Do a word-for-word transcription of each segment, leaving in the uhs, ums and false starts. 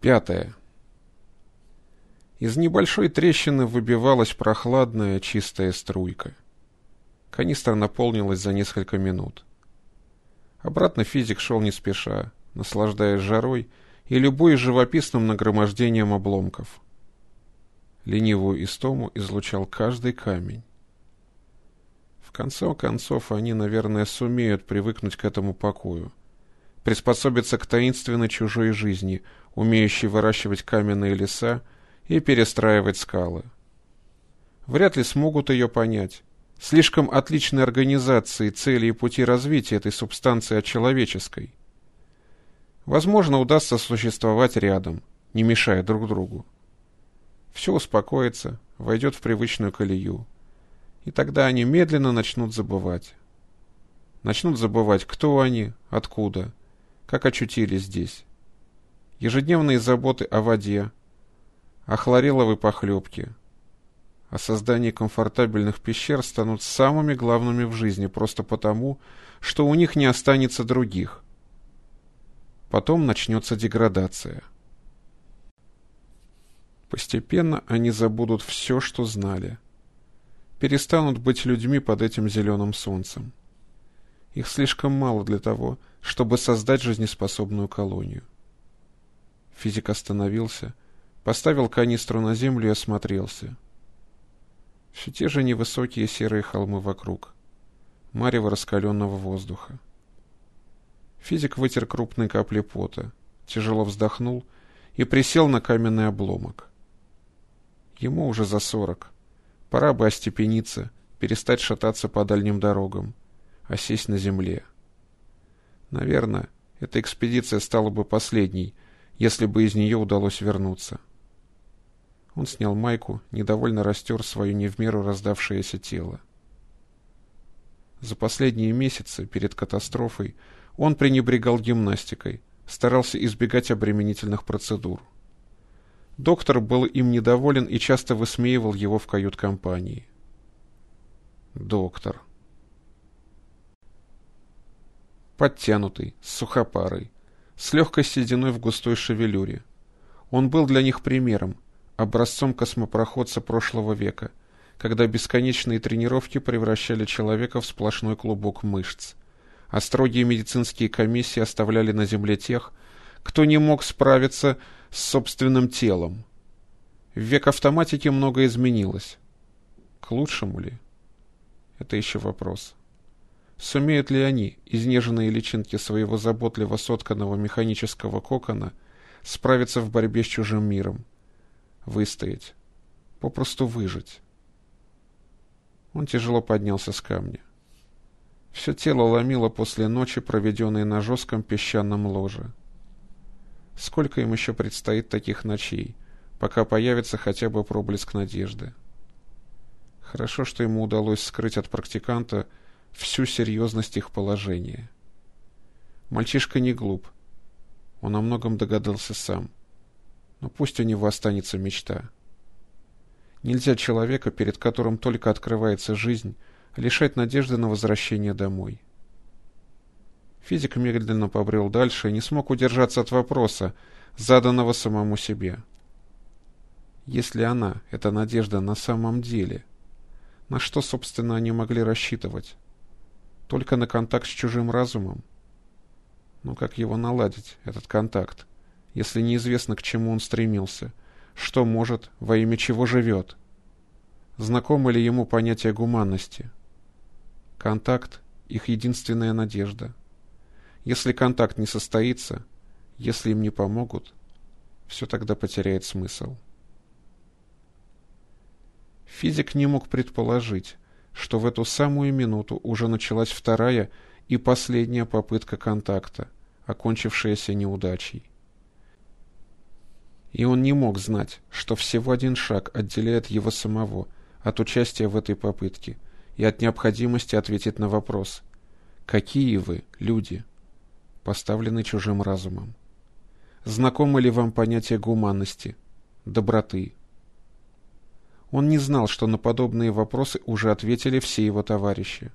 Пятое. Из небольшой трещины выбивалась прохладная чистая струйка. Канистра наполнилась за несколько минут. Обратно физик шел не спеша, наслаждаясь жарой и любуясь живописным нагромождением обломков. Ленивую истому излучал каждый камень. В конце концов, они, наверное, сумеют привыкнуть к этому покою, приспособиться к таинственной чужой жизни, умеющей выращивать каменные леса и перестраивать скалы. Вряд ли смогут ее понять. Слишком отличны организации, цели и пути развития этой субстанции от человеческой. Возможно, удастся существовать рядом, не мешая друг другу. Все успокоится, войдет в привычную колею. И тогда они медленно начнут забывать. Начнут забывать, кто они, откуда, как очутились здесь. Ежедневные заботы о воде, о хлореловой похлебке, о создании комфортабельных пещер станут самыми главными в жизни просто потому, что у них не останется других. Потом начнется деградация. Постепенно они забудут все, что знали. Перестанут быть людьми под этим зеленым солнцем. Их слишком мало для того, чтобы создать жизнеспособную колонию. Физик остановился, поставил канистру на землю и осмотрелся. Все те же невысокие серые холмы вокруг, марево раскаленного воздуха. Физик вытер крупные капли пота, тяжело вздохнул и присел на каменный обломок. Ему уже за сорок. Пора бы остепениться, перестать шататься по дальним дорогам, а сесть на земле. Наверное, эта экспедиция стала бы последней, если бы из нее удалось вернуться. Он снял майку, недовольно растер свое не в меру раздавшееся тело. За последние месяцы, перед катастрофой, он пренебрегал гимнастикой, старался избегать обременительных процедур. Доктор был им недоволен и часто высмеивал его в кают-компании. Доктор. Подтянутый, с сухопарой, с легкой сединой в густой шевелюре. Он был для них примером, образцом космопроходца прошлого века, когда бесконечные тренировки превращали человека в сплошной клубок мышц, а строгие медицинские комиссии оставляли на земле тех, кто не мог справиться с собственным телом. В век автоматики многое изменилось. К лучшему ли? Это еще вопрос. Сумеют ли они, изнеженные личинки своего заботливо сотканного механического кокона, справиться в борьбе с чужим миром? Выстоять. Попросту выжить. Он тяжело поднялся с камня. Все тело ломило после ночи, проведенной на жестком песчаном ложе. Сколько им еще предстоит таких ночей, пока появится хотя бы проблеск надежды? Хорошо, что ему удалось скрыть от практиканта всю серьезность их положения. Мальчишка не глуп. Он о многом догадался сам. Но пусть у него останется мечта. Нельзя человека, перед которым только открывается жизнь, лишать надежды на возвращение домой. Физик медленно побрел дальше и не смог удержаться от вопроса, заданного самому себе. Если она, эта надежда, на самом деле, на что, собственно, они могли рассчитывать? Только на контакт с чужим разумом? Но как его наладить, этот контакт, если неизвестно, к чему он стремился, что может, во имя чего живет? Знакомо ли ему понятие гуманности? Контакт — их единственная надежда. Если контакт не состоится, если им не помогут, все тогда потеряет смысл. Физик не мог предположить, что в эту самую минуту уже началась вторая и последняя попытка контакта, окончившаяся неудачей. И он не мог знать, что всего один шаг отделяет его самого от участия в этой попытке и от необходимости ответить на вопрос: «Какие вы, люди?» поставленный чужим разумом. Знакомо ли вам понятие гуманности, доброты? Он не знал, что на подобные вопросы уже ответили все его товарищи.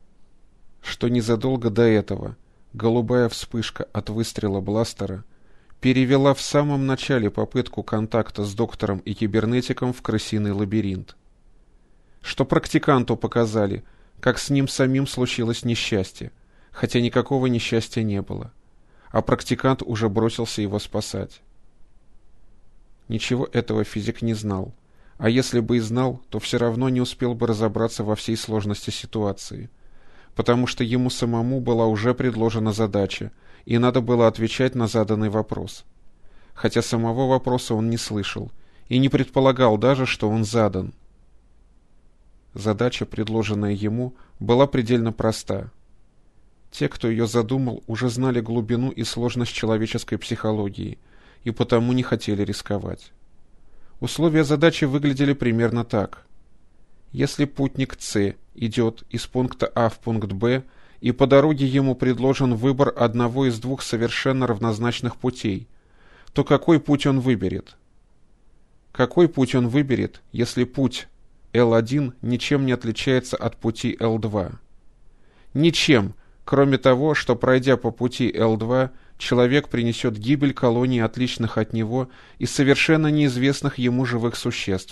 Что незадолго до этого голубая вспышка от выстрела бластера перевела в самом начале попытку контакта с доктором и кибернетиком в крысиный лабиринт. Что практиканту показали, как с ним самим случилось несчастье, хотя никакого несчастья не было, а практикант уже бросился его спасать. Ничего этого физик не знал, а если бы и знал, то все равно не успел бы разобраться во всей сложности ситуации, потому что ему самому была уже предложена задача, и надо было отвечать на заданный вопрос. Хотя самого вопроса он не слышал и не предполагал даже, что он задан. Задача, предложенная ему, была предельно проста. Те, кто ее задумал, уже знали глубину и сложность человеческой психологии и потому не хотели рисковать. Условия задачи выглядели примерно так. Если путник С идет из пункта А в пункт Б, и по дороге ему предложен выбор одного из двух совершенно равнозначных путей, то какой путь он выберет? Какой путь он выберет, если путь Л один ничем не отличается от пути Л два? Ничем, кроме того, что, пройдя по пути Л два, человек принесет гибель колонии отличных от него и совершенно неизвестных ему живых существ.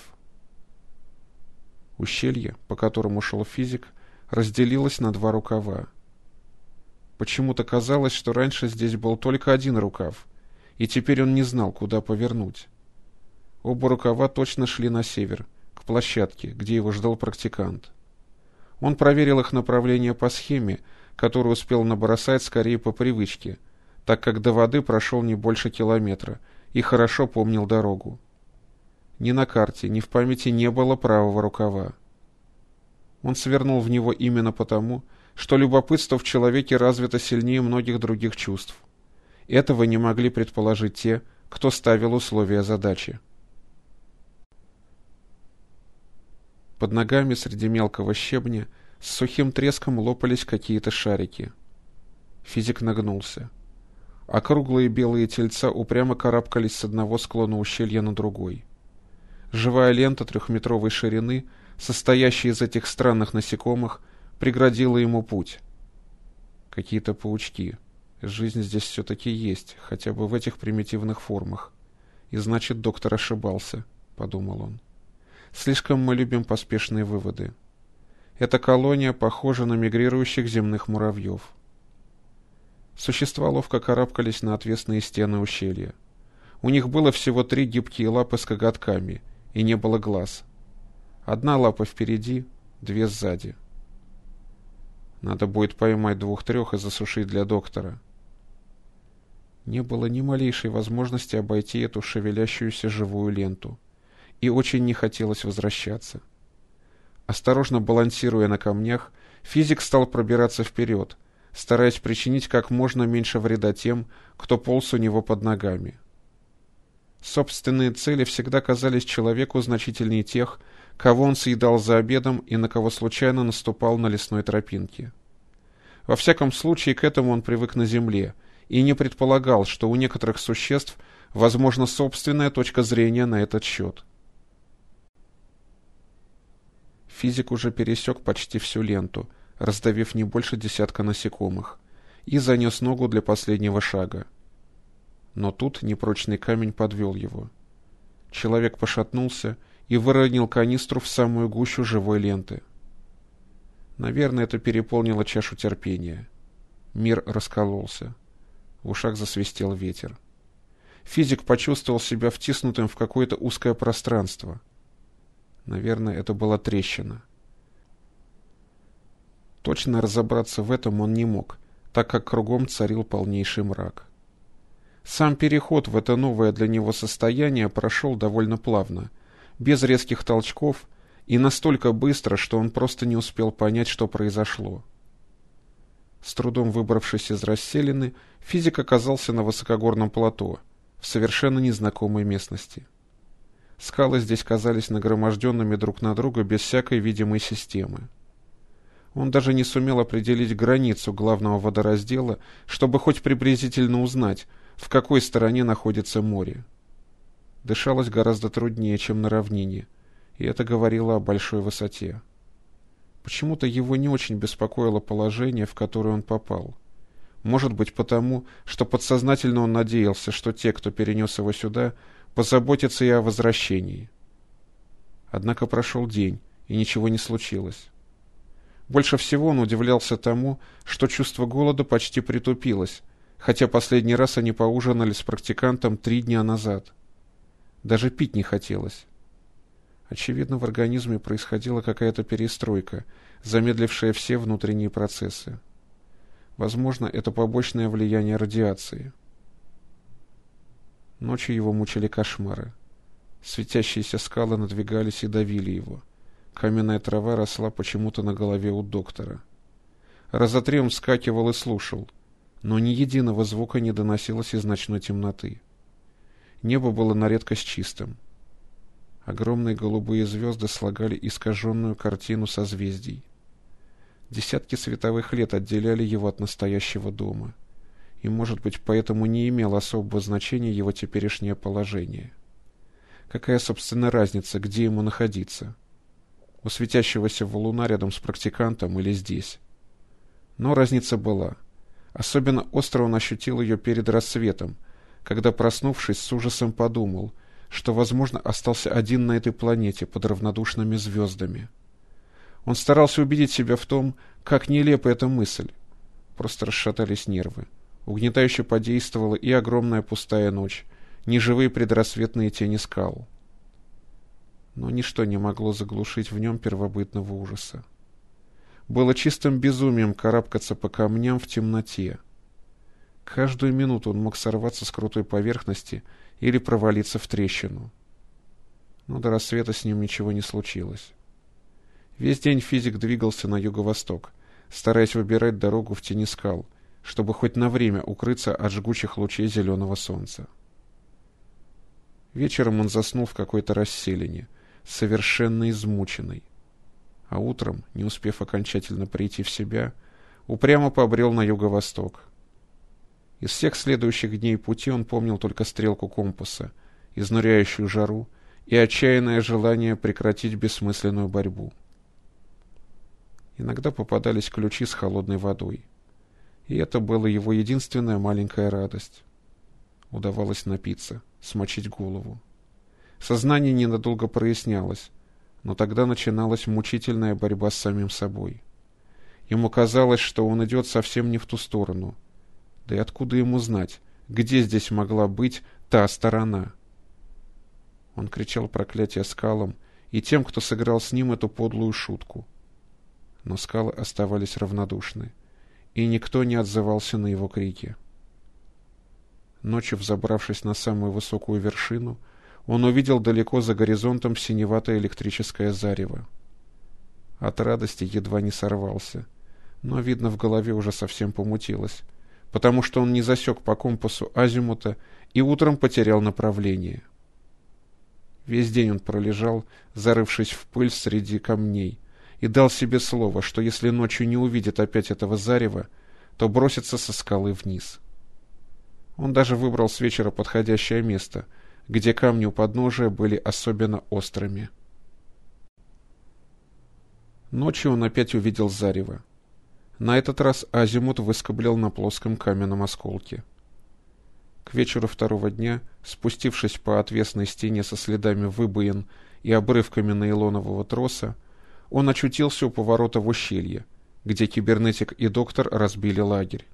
Ущелье, по которому шел физик, разделилось на два рукава. Почему-то казалось, что раньше здесь был только один рукав, и теперь он не знал, куда повернуть. Оба рукава точно шли на север, к площадке, где его ждал практикант. Он проверил их направление по схеме, которую успел набросать скорее по привычке, так как до воды прошел не больше километра и хорошо помнил дорогу. Ни на карте, ни в памяти не было правого рукава. Он свернул в него именно потому, что любопытство в человеке развито сильнее многих других чувств. Этого не могли предположить те, кто ставил условия задачи. Под ногами среди мелкого щебня с сухим треском лопались какие-то шарики. Физик нагнулся. Округлые белые тельца упрямо карабкались с одного склона ущелья на другой. Живая лента трехметровой ширины, состоящая из этих странных насекомых, преградила ему путь. Какие-то паучки. Жизнь здесь все-таки есть, хотя бы в этих примитивных формах. И значит, доктор ошибался, — подумал он. Слишком мы любим поспешные выводы. Эта колония похожа на мигрирующих земных муравьев. Существа ловко карабкались на отвесные стены ущелья. У них было всего три гибкие лапы с коготками, и не было глаз. Одна лапа впереди, две сзади. Надо будет поймать двух-трех и засушить для доктора. Не было ни малейшей возможности обойти эту шевелящуюся живую ленту, и очень не хотелось возвращаться. Осторожно балансируя на камнях, физик стал пробираться вперед, стараясь причинить как можно меньше вреда тем, кто полз у него под ногами. Собственные цели всегда казались человеку значительнее тех, кого он съедал за обедом и на кого случайно наступал на лесной тропинке. Во всяком случае, к этому он привык на земле и не предполагал, что у некоторых существ возможна собственная точка зрения на этот счет. Физик уже пересек почти всю ленту, раздавив не больше десятка насекомых, и занес ногу для последнего шага. Но тут непрочный камень подвел его. Человек пошатнулся и выронил канистру в самую гущу живой ленты. Наверное, это переполнило чашу терпения. Мир раскололся. В ушах засвистел ветер. Физик почувствовал себя втиснутым в какое-то узкое пространство. Наверное, это была трещина. Точно разобраться в этом он не мог, так как кругом царил полнейший мрак. Сам переход в это новое для него состояние прошел довольно плавно, без резких толчков и настолько быстро, что он просто не успел понять, что произошло. С трудом выбравшись из расселины, физик оказался на высокогорном плато, в совершенно незнакомой местности. Скалы здесь казались нагроможденными друг на друга без всякой видимой системы. Он даже не сумел определить границу главного водораздела, чтобы хоть приблизительно узнать, в какой стороне находится море. Дышалось гораздо труднее, чем на равнине, и это говорило о большой высоте. Почему-то его не очень беспокоило положение, в которое он попал. Может быть, потому, что подсознательно он надеялся, что те, кто перенес его сюда, позаботятся и о возвращении. Однако прошел день, и ничего не случилось. Больше всего он удивлялся тому, что чувство голода почти притупилось, хотя последний раз они поужинали с практикантом три дня назад. Даже пить не хотелось. Очевидно, в организме происходила какая-то перестройка, замедлившая все внутренние процессы. Возможно, это побочное влияние радиации. Ночью его мучили кошмары. Светящиеся скалы надвигались и давили его. Каменная трава росла почему-то на голове у доктора. Раза три он вскакивал и слушал, но ни единого звука не доносилось из ночной темноты. Небо было на редкость чистым. Огромные голубые звезды слагали искаженную картину созвездий. Десятки световых лет отделяли его от настоящего дома, и, может быть, поэтому не имело особого значения его теперешнее положение. Какая, собственно, разница, где ему находиться? У светящегося валуна рядом с практикантом или здесь? Но разница была. Особенно остро он ощутил ее перед рассветом, когда, проснувшись, с ужасом подумал, что, возможно, остался один на этой планете под равнодушными звездами. Он старался убедить себя в том, как нелепа эта мысль. Просто расшатались нервы. Угнетающе подействовала и огромная пустая ночь, неживые предрассветные тени скал. Но ничто не могло заглушить в нем первобытного ужаса. Было чистым безумием карабкаться по камням в темноте. Каждую минуту он мог сорваться с крутой поверхности или провалиться в трещину. Но до рассвета с ним ничего не случилось. Весь день физик двигался на юго-восток, стараясь выбирать дорогу в тени скал, чтобы хоть на время укрыться от жгучих лучей зеленого солнца. Вечером он заснул в какой-то расселине, совершенно измученный. А утром, не успев окончательно прийти в себя, упрямо побрел на юго-восток. Из всех следующих дней пути он помнил только стрелку компаса, изнуряющую жару и отчаянное желание прекратить бессмысленную борьбу. Иногда попадались ключи с холодной водой, и это была его единственная маленькая радость. Удавалось напиться, смочить голову. Сознание ненадолго прояснялось, но тогда начиналась мучительная борьба с самим собой. Ему казалось, что он идет совсем не в ту сторону. Да и откуда ему знать, где здесь могла быть та сторона? Он кричал проклятие скалам и тем, кто сыграл с ним эту подлую шутку. Но скалы оставались равнодушны, и никто не отзывался на его крики. Ночью, взобравшись на самую высокую вершину, он увидел далеко за горизонтом синеватое электрическое зарево. От радости едва не сорвался, но, видно, в голове уже совсем помутилось, потому что он не засек по компасу азимута и утром потерял направление. Весь день он пролежал, зарывшись в пыль среди камней, и дал себе слово, что если ночью не увидит опять этого зарева, то бросится со скалы вниз. Он даже выбрал с вечера подходящее место, где камни у подножия были особенно острыми. Ночью он опять увидел зарево. На этот раз азимут выскоблил на плоском каменном осколке. К вечеру второго дня, спустившись по отвесной стене со следами выбоин и обрывками нейлонового троса, он очутился у поворота в ущелье, где кибернетик и доктор разбили лагерь.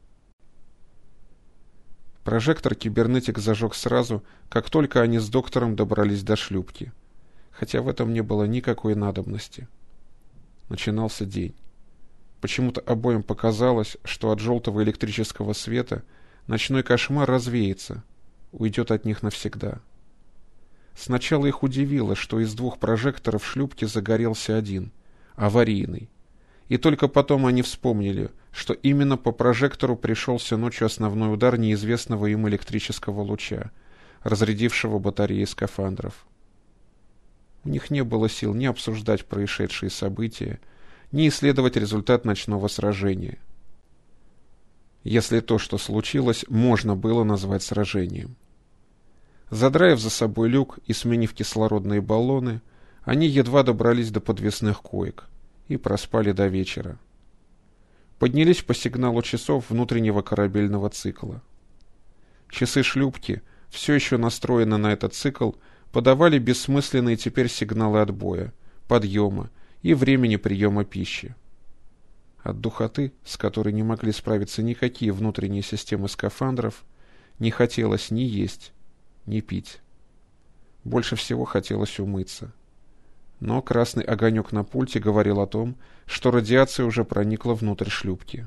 Прожектор кибернетик зажег сразу, как только они с доктором добрались до шлюпки, хотя в этом не было никакой надобности. Начинался день. Почему-то обоим показалось, что от желтого электрического света ночной кошмар развеется, уйдет от них навсегда. Сначала их удивило, что из двух прожекторов шлюпки загорелся один, аварийный. И только потом они вспомнили, что именно по прожектору пришелся ночью основной удар неизвестного им электрического луча, разрядившего батареи скафандров. У них не было сил ни обсуждать происшедшие события, ни исследовать результат ночного сражения. Если то, что случилось, можно было назвать сражением. Задраив за собой люк и сменив кислородные баллоны, они едва добрались до подвесных коек и проспали до вечера. поднялись по сигналу часов внутреннего корабельного цикла. Часы шлюпки, все еще настроены на этот цикл, подавали бессмысленные теперь сигналы отбоя, подъема и времени приема пищи. От духоты, с которой не могли справиться никакие внутренние системы скафандров, не хотелось ни есть, ни пить. Больше всего хотелось умыться. Но красный огонек на пульте говорил о том, что радиация уже проникла внутрь шлюпки.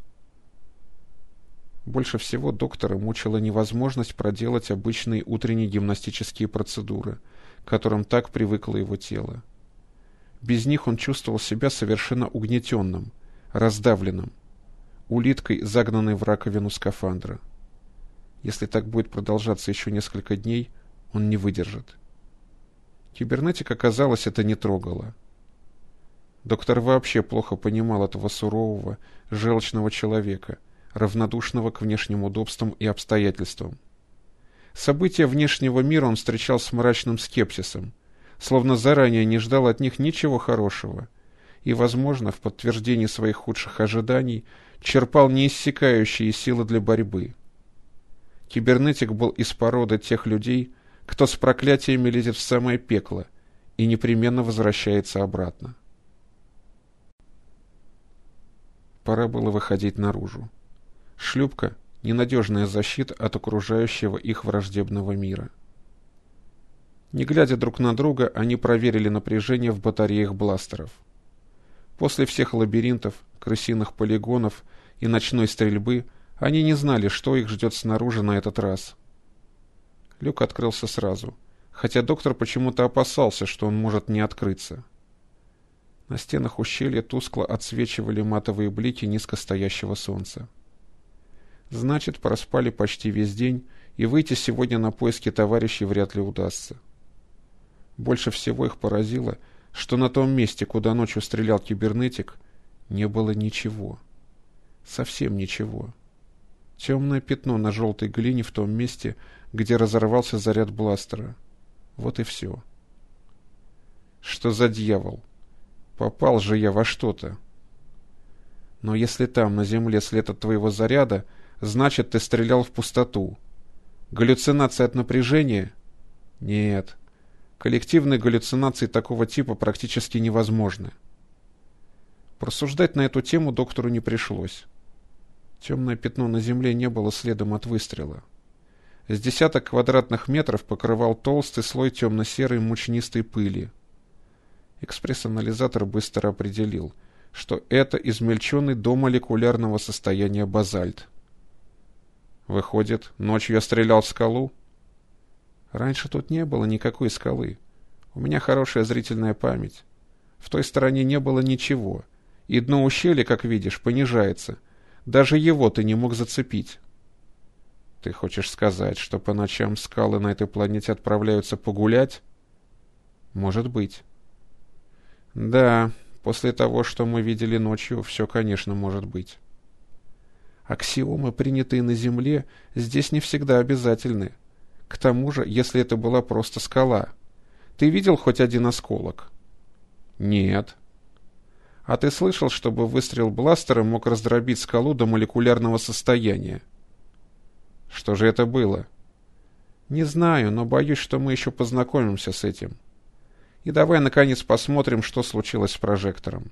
Больше всего доктора мучила невозможность проделать обычные утренние гимнастические процедуры, к которым так привыкло его тело. Без них он чувствовал себя совершенно угнетенным, раздавленным, улиткой, загнанной в раковину скафандра. Если так будет продолжаться еще несколько дней, он не выдержит. Кибернетика, казалось, это не трогало. Доктор вообще плохо понимал этого сурового, желчного человека, равнодушного к внешним удобствам и обстоятельствам. События внешнего мира он встречал с мрачным скепсисом, словно заранее не ждал от них ничего хорошего, и, возможно, в подтверждении своих худших ожиданий черпал неиссякающие силы для борьбы. Кибернетик был из породы тех людей, кто с проклятиями лезет в самое пекло и непременно возвращается обратно. Пора было выходить наружу. Шлюпка — ненадежная защита от окружающего их враждебного мира. Не глядя друг на друга, они проверили напряжение в батареях бластеров. После всех лабиринтов, крысиных полигонов и ночной стрельбы они не знали, что их ждет снаружи на этот раз. Люк открылся сразу, хотя доктор почему-то опасался, что он может не открыться. На стенах ущелья тускло отсвечивали матовые блики низкостоящего солнца. Значит, проспали почти весь день, и выйти сегодня на поиски товарищей вряд ли удастся. Больше всего их поразило, что на том месте, куда ночью стрелял кибернетик, не было ничего. Совсем ничего. Темное пятно на желтой глине в том месте, где разорвался заряд бластера. Вот и все. Что за дьявол? Попал же я во что-то. Но если там, на земле, след от твоего заряда, значит, ты стрелял в пустоту. Галлюцинация от напряжения? Нет. Коллективные галлюцинации такого типа практически невозможны. Просуждать на эту тему доктору не пришлось. Темное пятно на земле не было следом от выстрела. С десяток квадратных метров покрывал толстый слой темно-серой мучнистой пыли. Экспресс-анализатор быстро определил, что это измельченный до молекулярного состояния базальт. Выходит, ночью я стрелял в скалу? Раньше тут не было никакой скалы. У меня хорошая зрительная память. В той стороне не было ничего, и дно ущелья, как видишь, понижается. Даже его ты не мог зацепить. Ты хочешь сказать, что по ночам скалы на этой планете отправляются погулять? Может быть. Да, после того, что мы видели ночью, все, конечно, может быть. Аксиомы, принятые на Земле, здесь не всегда обязательны. К тому же, если это была просто скала. Ты видел хоть один осколок? Нет. А ты слышал, чтобы выстрел бластера мог раздробить скалу до молекулярного состояния? Что же это было? Не знаю, но боюсь, что мы еще познакомимся с этим. И давай, наконец, посмотрим, что случилось с прожектором.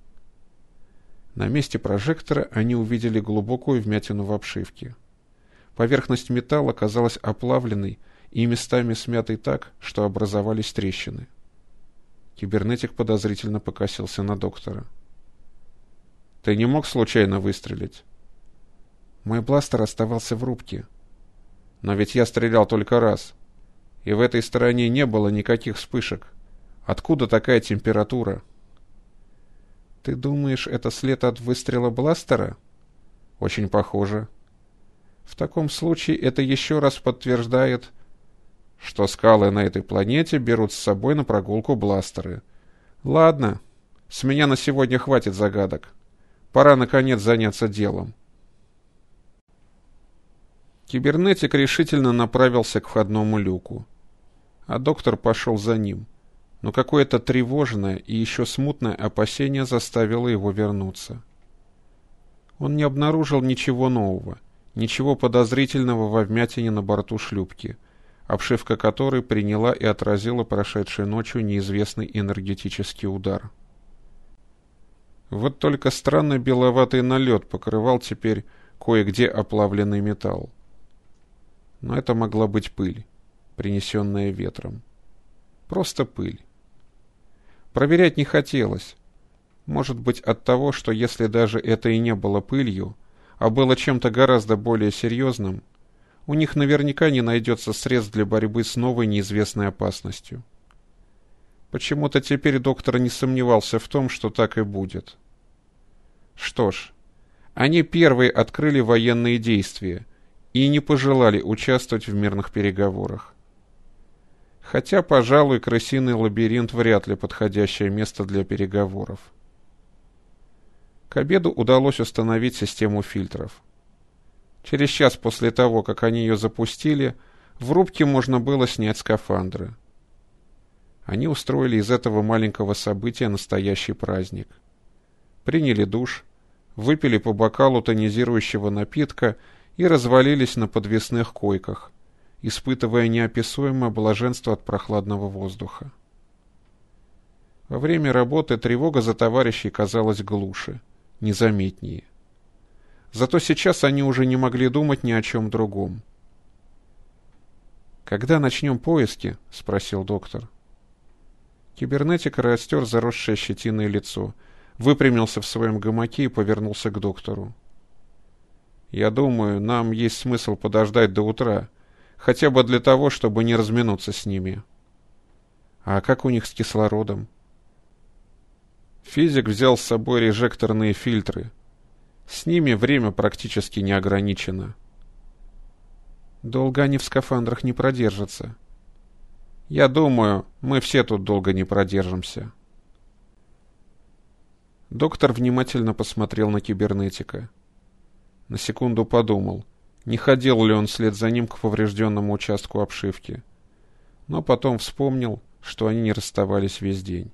На месте прожектора они увидели глубокую вмятину в обшивке. Поверхность металла казалась оплавленной и местами смятой так, что образовались трещины. Кибернетик подозрительно покосился на доктора. «Ты не мог случайно выстрелить?» «Мой бластер оставался в рубке». «Но ведь я стрелял только раз, и в этой стороне не было никаких вспышек. Откуда такая температура?» «Ты думаешь, это след от выстрела бластера?» «Очень похоже». «В таком случае это еще раз подтверждает, что скалы на этой планете берут с собой на прогулку бластеры. Ладно, с меня на сегодня хватит загадок. Пора, наконец, заняться делом». Кибернетик решительно направился к входному люку, а доктор пошел за ним, но какое-то тревожное и еще смутное опасение заставило его вернуться. Он не обнаружил ничего нового, ничего подозрительного во вмятине на борту шлюпки, обшивка которой приняла и отразила прошедшей ночью неизвестный энергетический удар. Вот только странный беловатый налет покрывал теперь кое-где оплавленный металл. Но это могла быть пыль, принесенная ветром. Просто пыль. Проверять не хотелось. Может быть, от того, что если даже это и не было пылью, а было чем-то гораздо более серьезным, у них наверняка не найдется средств для борьбы с новой неизвестной опасностью. Почему-то теперь доктор не сомневался в том, что так и будет. Что ж, они первые открыли военные действия и не пожелали участвовать в мирных переговорах. Хотя, пожалуй, крысиный лабиринт вряд ли подходящее место для переговоров. К обеду удалось установить систему фильтров. Через час после того, как они ее запустили, в рубке можно было снять скафандры. Они устроили из этого маленького события настоящий праздник. Приняли душ, выпили по бокалу тонизирующего напитка и развалились на подвесных койках, испытывая неописуемое блаженство от прохладного воздуха. Во время работы тревога за товарищей казалась глуше, незаметнее. Зато сейчас они уже не могли думать ни о чем другом. «Когда начнем поиски?» — спросил доктор. Кибернетик растер заросшее щетиной лицо, выпрямился в своем гамаке и повернулся к доктору. «Я думаю, нам есть смысл подождать до утра, хотя бы для того, чтобы не разминуться с ними». «А как у них с кислородом?» Физик взял с собой режекторные фильтры. С ними время практически не ограничено. Долго они в скафандрах не продержатся. Я думаю, мы все тут долго не продержимся. Доктор внимательно посмотрел на кибернетика. На секунду подумал, не ходил ли он вслед за ним к поврежденному участку обшивки. Но потом вспомнил, что они не расставались весь день.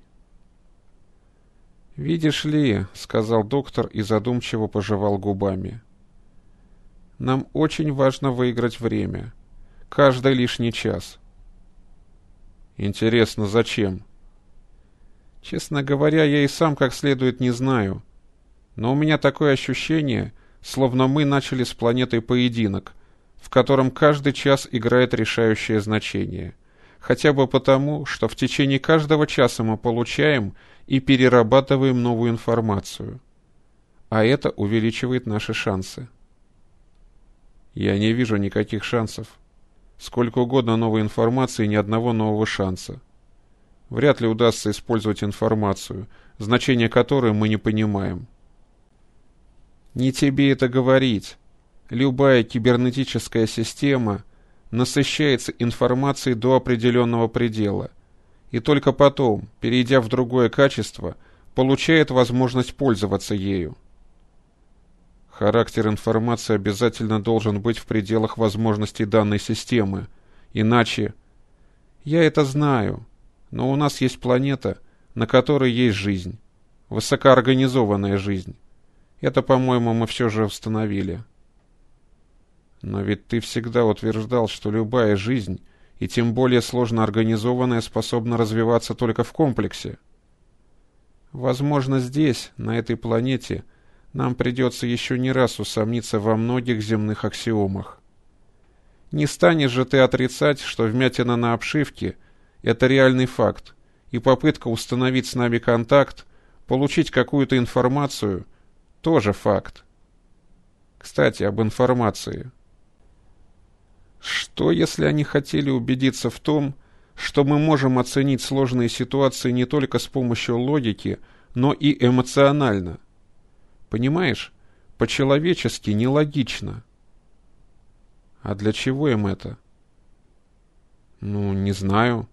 «Видишь ли», — сказал доктор и задумчиво пожевал губами, — «нам очень важно выиграть время. Каждый лишний час». «Интересно, зачем?» «Честно говоря, я и сам как следует не знаю. Но у меня такое ощущение, словно мы начали с планетой поединок, в котором каждый час играет решающее значение. Хотя бы потому, что в течение каждого часа мы получаем и перерабатываем новую информацию. А это увеличивает наши шансы». «Я не вижу никаких шансов. Сколько угодно новой информации, ни одного нового шанса. Вряд ли удастся использовать информацию, значение которой мы не понимаем». «Не тебе это говорить. Любая кибернетическая система насыщается информацией до определенного предела, и только потом, перейдя в другое качество, получает возможность пользоваться ею». Характер информации обязательно должен быть в пределах возможностей данной системы, иначе... Я это знаю, но у нас есть планета, на которой есть жизнь, высокоорганизованная жизнь. Это, по-моему, мы все же установили. Но ведь ты всегда утверждал, что любая жизнь, и тем более сложно организованная, способна развиваться только в комплексе. Возможно, здесь, на этой планете, нам придется еще не раз усомниться во многих земных аксиомах. Не станешь же ты отрицать, что вмятина на обшивке — это реальный факт, и попытка установить с нами контакт, получить какую-то информацию — тоже факт. Кстати, об информации. Что, если они хотели убедиться в том, что мы можем оценить сложные ситуации не только с помощью логики, но и эмоционально? Понимаешь, по-человечески нелогично. А для чего им это? Ну, не знаю.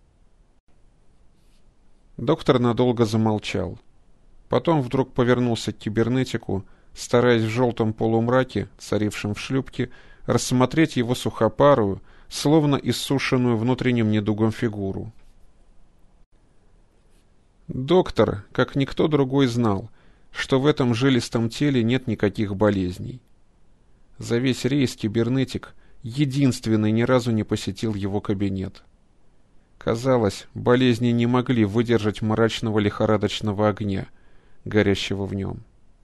Доктор надолго замолчал. Потом вдруг повернулся к кибернетику, стараясь в желтом полумраке, царившем в шлюпке, рассмотреть его сухопарую, словно иссушенную внутренним недугом фигуру. Доктор, как никто другой, знал, что в этом жилистом теле нет никаких болезней. За весь рейс кибернетик единственный ни разу не посетил его кабинет. Казалось, болезни не могли выдержать мрачного лихорадочного огня, горящего в нем.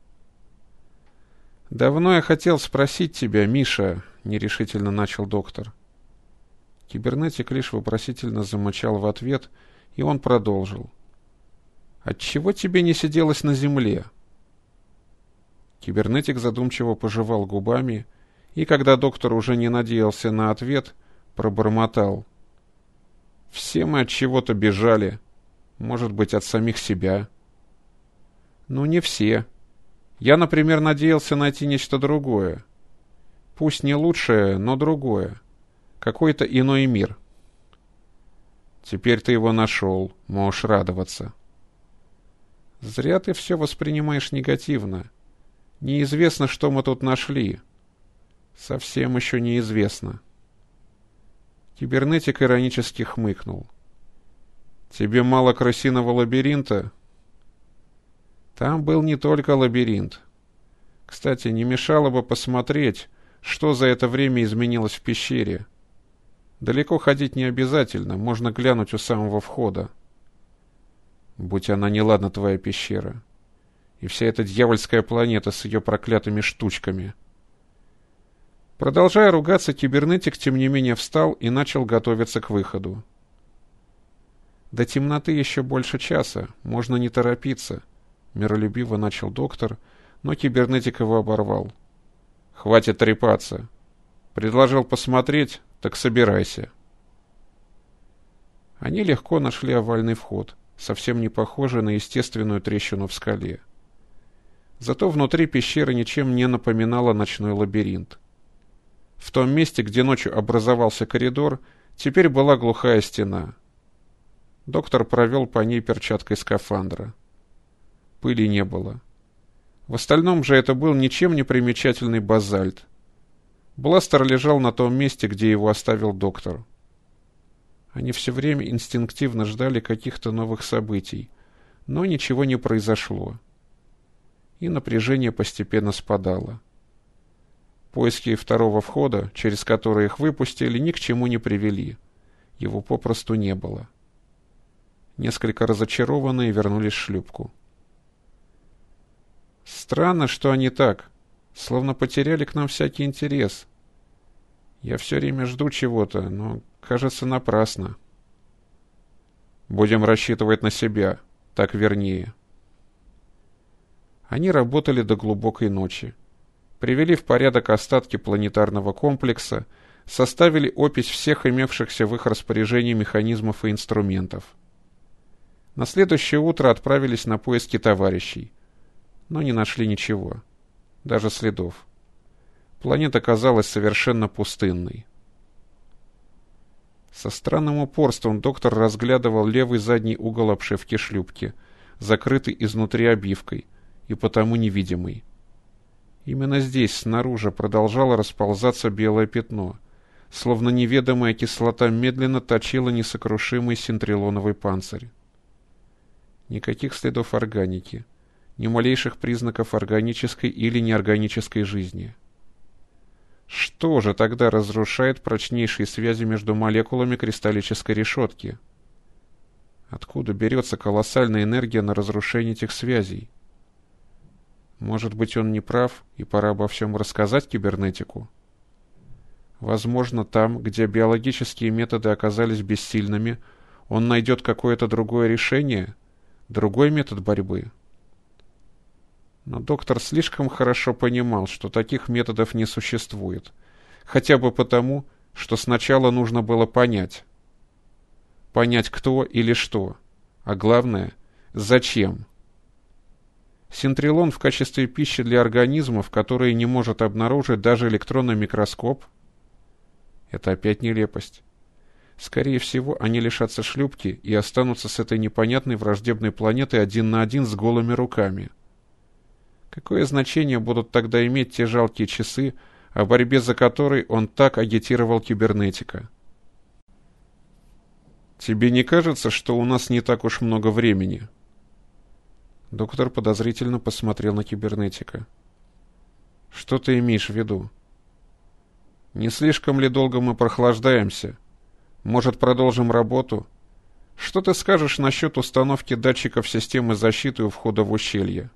«Давно я хотел спросить тебя, Миша», — нерешительно начал доктор. Кибернетик лишь вопросительно замычал в ответ, и он продолжил. «Отчего тебе не сиделось на земле?» Кибернетик задумчиво пожевал губами, и когда доктор уже не надеялся на ответ, пробормотал. «Все мы от чего-то бежали. Может быть, от самих себя». «Ну, не все. Я, например, надеялся найти нечто другое. Пусть не лучшее, но другое. Какой-то иной мир». «Теперь ты его нашел. Можешь радоваться». «Зря ты все воспринимаешь негативно. Неизвестно, что мы тут нашли. Совсем еще неизвестно». Кибернетик иронически хмыкнул. «Тебе мало крысиного лабиринта?» «Там был не только лабиринт. Кстати, не мешало бы посмотреть, что за это время изменилось в пещере. Далеко ходить не обязательно, можно глянуть у самого входа. Будь она неладна, твоя пещера. И вся эта дьявольская планета с ее проклятыми штучками». Продолжая ругаться, кибернетик, тем не менее, встал и начал готовиться к выходу. «До темноты еще больше часа, можно не торопиться», — миролюбиво начал доктор, но кибернетик его оборвал. «Хватит трепаться. Предложил посмотреть, так собирайся». Они легко нашли овальный вход, совсем не похожий на естественную трещину в скале. Зато внутри пещеры ничем не напоминало ночной лабиринт. В том месте, где ночью образовался коридор, теперь была глухая стена. Доктор провел по ней перчаткой скафандра. Пыли не было. В остальном же это был ничем не примечательный базальт. Бластер лежал на том месте, где его оставил доктор. Они все время инстинктивно ждали каких-то новых событий, но ничего не произошло. И напряжение постепенно спадало. Поиски второго входа, через который их выпустили, ни к чему не привели. Его попросту не было. Несколько разочарованные вернулись в шлюпку. «Странно, что они так, словно потеряли к нам всякий интерес. Я все время жду чего-то, но, кажется, напрасно». «Будем рассчитывать на себя, так вернее». Они работали до глубокой ночи. Привели в порядок остатки планетарного комплекса, составили опись всех имевшихся в их распоряжении механизмов и инструментов. На следующее утро отправились на поиски товарищей, но не нашли ничего, даже следов. Планета казалась совершенно пустынной. Со странным упорством доктор разглядывал левый задний угол обшивки шлюпки, закрытый изнутри обивкой и потому невидимый. Именно здесь, снаружи, продолжало расползаться белое пятно, словно неведомая кислота медленно точила несокрушимый синтрилоновый панцирь. Никаких следов органики, ни малейших признаков органической или неорганической жизни. Что же тогда разрушает прочнейшие связи между молекулами кристаллической решетки? Откуда берется колоссальная энергия на разрушение этих связей? Может быть, он не прав, и пора обо всем рассказать кибернетику? Возможно, там, где биологические методы оказались бессильными, он найдет какое-то другое решение, другой метод борьбы. Но доктор слишком хорошо понимал, что таких методов не существует, хотя бы потому, что сначала нужно было понять. Понять, кто или что, а главное, зачем. Синтрилон в качестве пищи для организмов, которые не может обнаружить даже электронный микроскоп? Это опять нелепость. Скорее всего, они лишатся шлюпки и останутся с этой непонятной враждебной планетой один на один с голыми руками. Какое значение будут тогда иметь те жалкие часы, о борьбе за которые он так агитировал кибернетика? «Тебе не кажется, что у нас не так уж много времени?» Доктор подозрительно посмотрел на кибернетика. «Что ты имеешь в виду? Не слишком ли долго мы прохлаждаемся? Может, продолжим работу? Что ты скажешь насчет установки датчиков системы защиты у входа в ущелье?»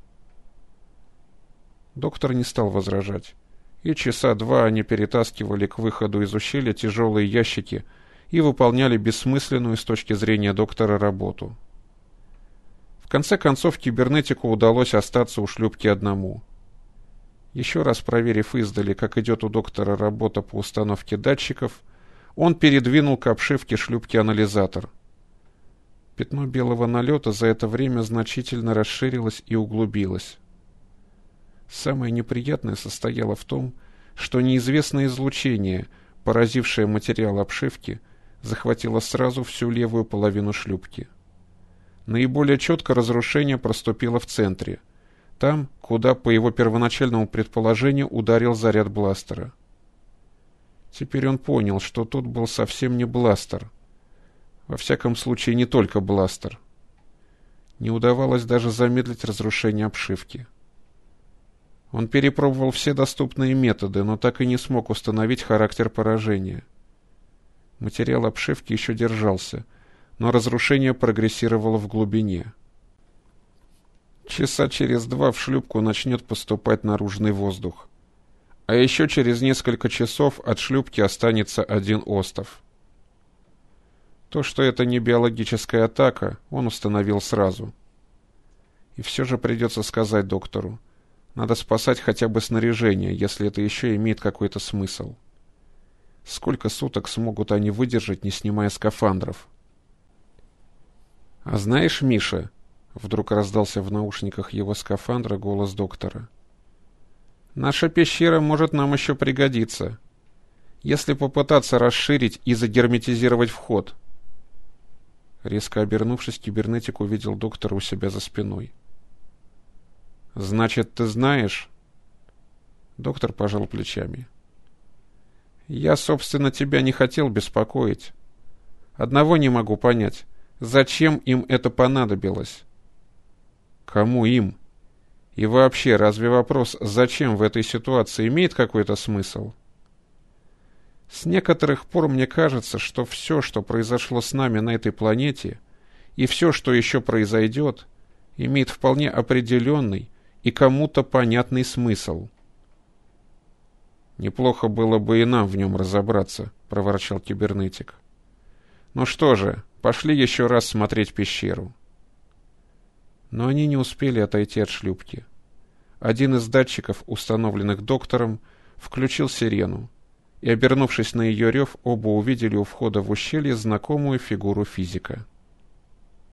Доктор не стал возражать, и часа два они перетаскивали к выходу из ущелья тяжелые ящики и выполняли бессмысленную с точки зрения доктора работу. В конце концов, кибернетику удалось остаться у шлюпки одному. Еще раз проверив издали, как идет у доктора работа по установке датчиков, он передвинул к обшивке шлюпки анализатор. Пятно белого налета за это время значительно расширилось и углубилось. Самое неприятное состояло в том, что неизвестное излучение, поразившее материал обшивки, захватило сразу всю левую половину шлюпки. Наиболее четко разрушение проступило в центре, там, куда, по его первоначальному предположению, ударил заряд бластера. Теперь он понял, что тут был совсем не бластер. Во всяком случае, не только бластер. Не удавалось даже замедлить разрушение обшивки. Он перепробовал все доступные методы, но так и не смог установить характер поражения. Материал обшивки еще держался, но разрушение прогрессировало в глубине. Часа через два в шлюпку начнет поступать наружный воздух. А еще через несколько часов от шлюпки останется один остов. То, что это не биологическая атака, он установил сразу. И все же придется сказать доктору: надо спасать хотя бы снаряжение, если это еще имеет какой-то смысл. Сколько суток смогут они выдержать, не снимая скафандров? «А знаешь, Миша...» — вдруг раздался в наушниках его скафандра голос доктора. «Наша пещера может нам еще пригодиться, если попытаться расширить и загерметизировать вход». Резко обернувшись, кибернетик увидел доктора у себя за спиной. «Значит, ты знаешь?» Доктор пожал плечами. «Я, собственно, тебя не хотел беспокоить. Одного не могу понять. Зачем им это понадобилось?» «Кому им? И вообще, разве вопрос «зачем» в этой ситуации имеет какой-то смысл?» С некоторых пор мне кажется, что все, что произошло с нами на этой планете, и все, что еще произойдет, имеет вполне определенный и кому-то понятный смысл. «Неплохо было бы и нам в нем разобраться», — проворчал кибернетик. «Ну что же, пошли еще раз смотреть пещеру». Но они не успели отойти от шлюпки. Один из датчиков, установленных доктором, включил сирену, и, обернувшись на ее рев, оба увидели у входа в ущелье знакомую фигуру физика.